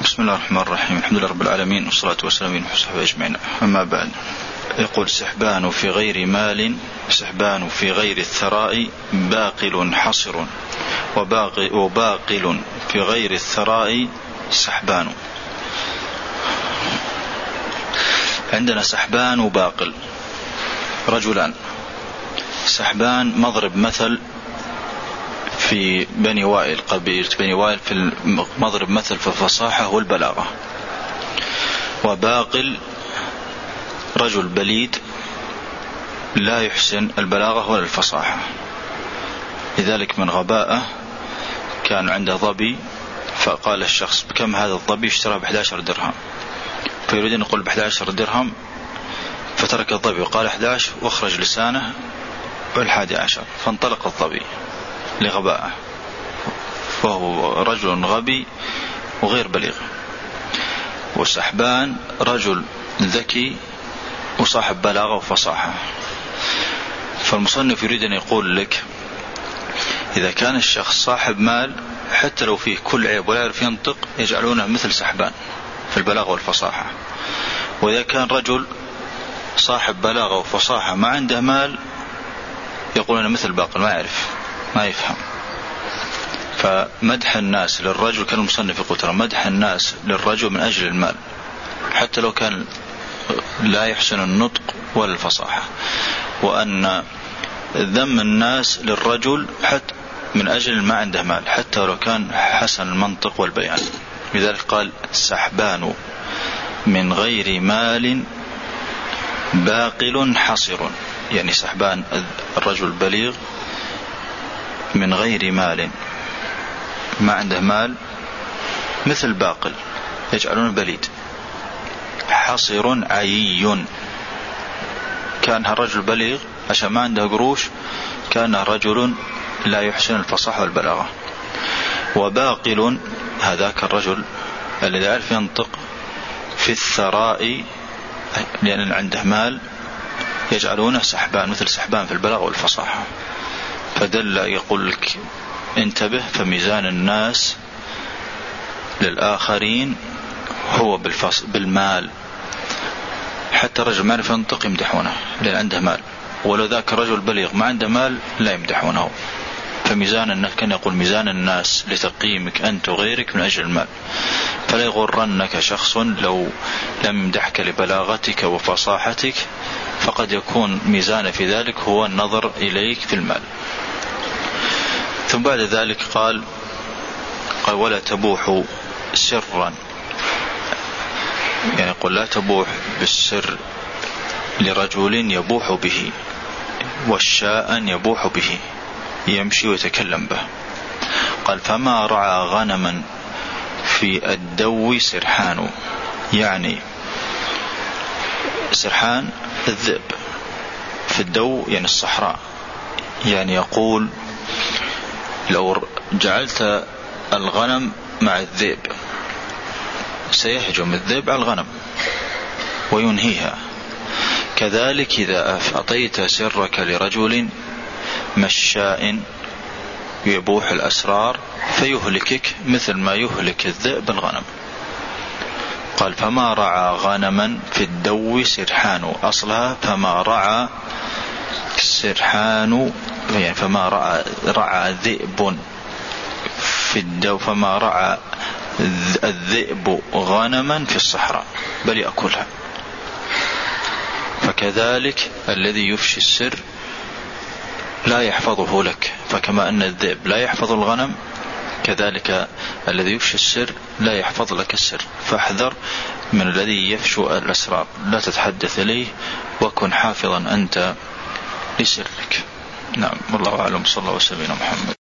بسم الله الرحمن الرحيم. الحمد لله رب العالمين، والصلاة والسلام على وصحبه أجمعين. أما بعد، يقول: سحبان في غير مال، سحبان في غير الثراء باقل حصر، وباقل في غير الثراء سحبان. عندنا سحبان وباقل رجلان. سحبان مضرب مثل في بني وائل، قبيلة بني وائل، في مضرب مثل في الفصاحة والبلاغة. وباقل رجل بليد لا يحسن البلاغة ولا الفصاحة، لذلك من غباءه كان عنده ظبي، فقال الشخص: بكم هذا الظبي؟ اشتراه ب11 درهم، فيريد أن يقول ب11 درهم، فترك الظبي وقال 11 واخرج لسانه وال11، فانطلق الظبي لغباءه، وهو رجل غبي وغير بليغ. والسحبان رجل ذكي وصاحب بلاغة وفصاحة. فالمصنف يريد أن يقول لك: إذا كان الشخص صاحب مال حتى لو فيه كل عيب ولا يعرف ينطق يجعلونه مثل سحبان في البلاغة والفصاحة. وإذا كان رجل صاحب بلاغة وفصاحة ما عنده مال يقولون مثل باقل، ما يعرف ما يفهم. فمدح الناس للرجل، كان المصنف يقول: ترى مدح الناس للرجل من أجل المال، حتى لو كان لا يحسن النطق ولا الفصاحة. وأن ذم الناس للرجل حتى من أجل ما عنده مال، حتى لو كان حسن المنطق والبيان. لذلك قال: سحبان من غير مال باقل حصر، يعني سحبان الرجل بليغ من غير مال، ما عنده مال، مثل باقل يجعلونه بليد. حصر عيي، كان الرجل بليغ عشان ما عنده قروش، كان رجل لا يحسن الفصاحة والبلاغة. وباقل هذاك الرجل الذي يعرف ينطق في الثراء، لأن عنده مال، يجعلونه سحبان مثل سحبان في البلاغة والفصاحة. فدل يقول لك: انتبه، فميزان الناس للآخرين هو بالمال. حتى الرجل ما يعرف ينطق يمدحونه لأن عنده مال، ولو ذاك الرجل بليغ ما عنده مال لا يمدحونه. فميزان الناس، كان يقول: ميزان الناس لتقييمك أنت وغيرك من أجل المال. فلا يغرنك شخص لو لم يمدحك لبلاغتك وفصاحتك، فقد يكون ميزان في ذلك هو النظر إليك في المال. ثم بعد ذلك قال: ولا تبوح سرا، يعني يقول: لا تبوح بالسر لرجل يبوح به، والشاء يبوح به، يمشي ويتكلم به. قال: فما رعى غنما في الدو سرحان، يعني سرحان الذئب، في الدو يعني الصحراء. يعني يقول: لو جعلت الغنم مع الذئب سيهجم الذئب على الغنم وينهيها. كذلك إذا أعطيت سرك لرجل مشاء يبوح الأسرار فيهلكك مثل ما يهلك الذئب الغنم. قال: فما رعى غنما في الدو سرحان، أصلها فما رعى سرحان، يعني فما رعى ذئب في الدو، فما رعى الذئب غنما في الصحراء بل يأكلها. فكذلك الذي يفشي السر لا يحفظه لك، فكما أن الذئب لا يحفظ الغنم، كذلك الذي يفشي السر لا يحفظ لك السر. فاحذر من الذي يفشو الأسرار، لا تتحدث إليه، وكن حافظا أنت لسرك. نعم، والله أعلم. صلى الله وسلم على محمد.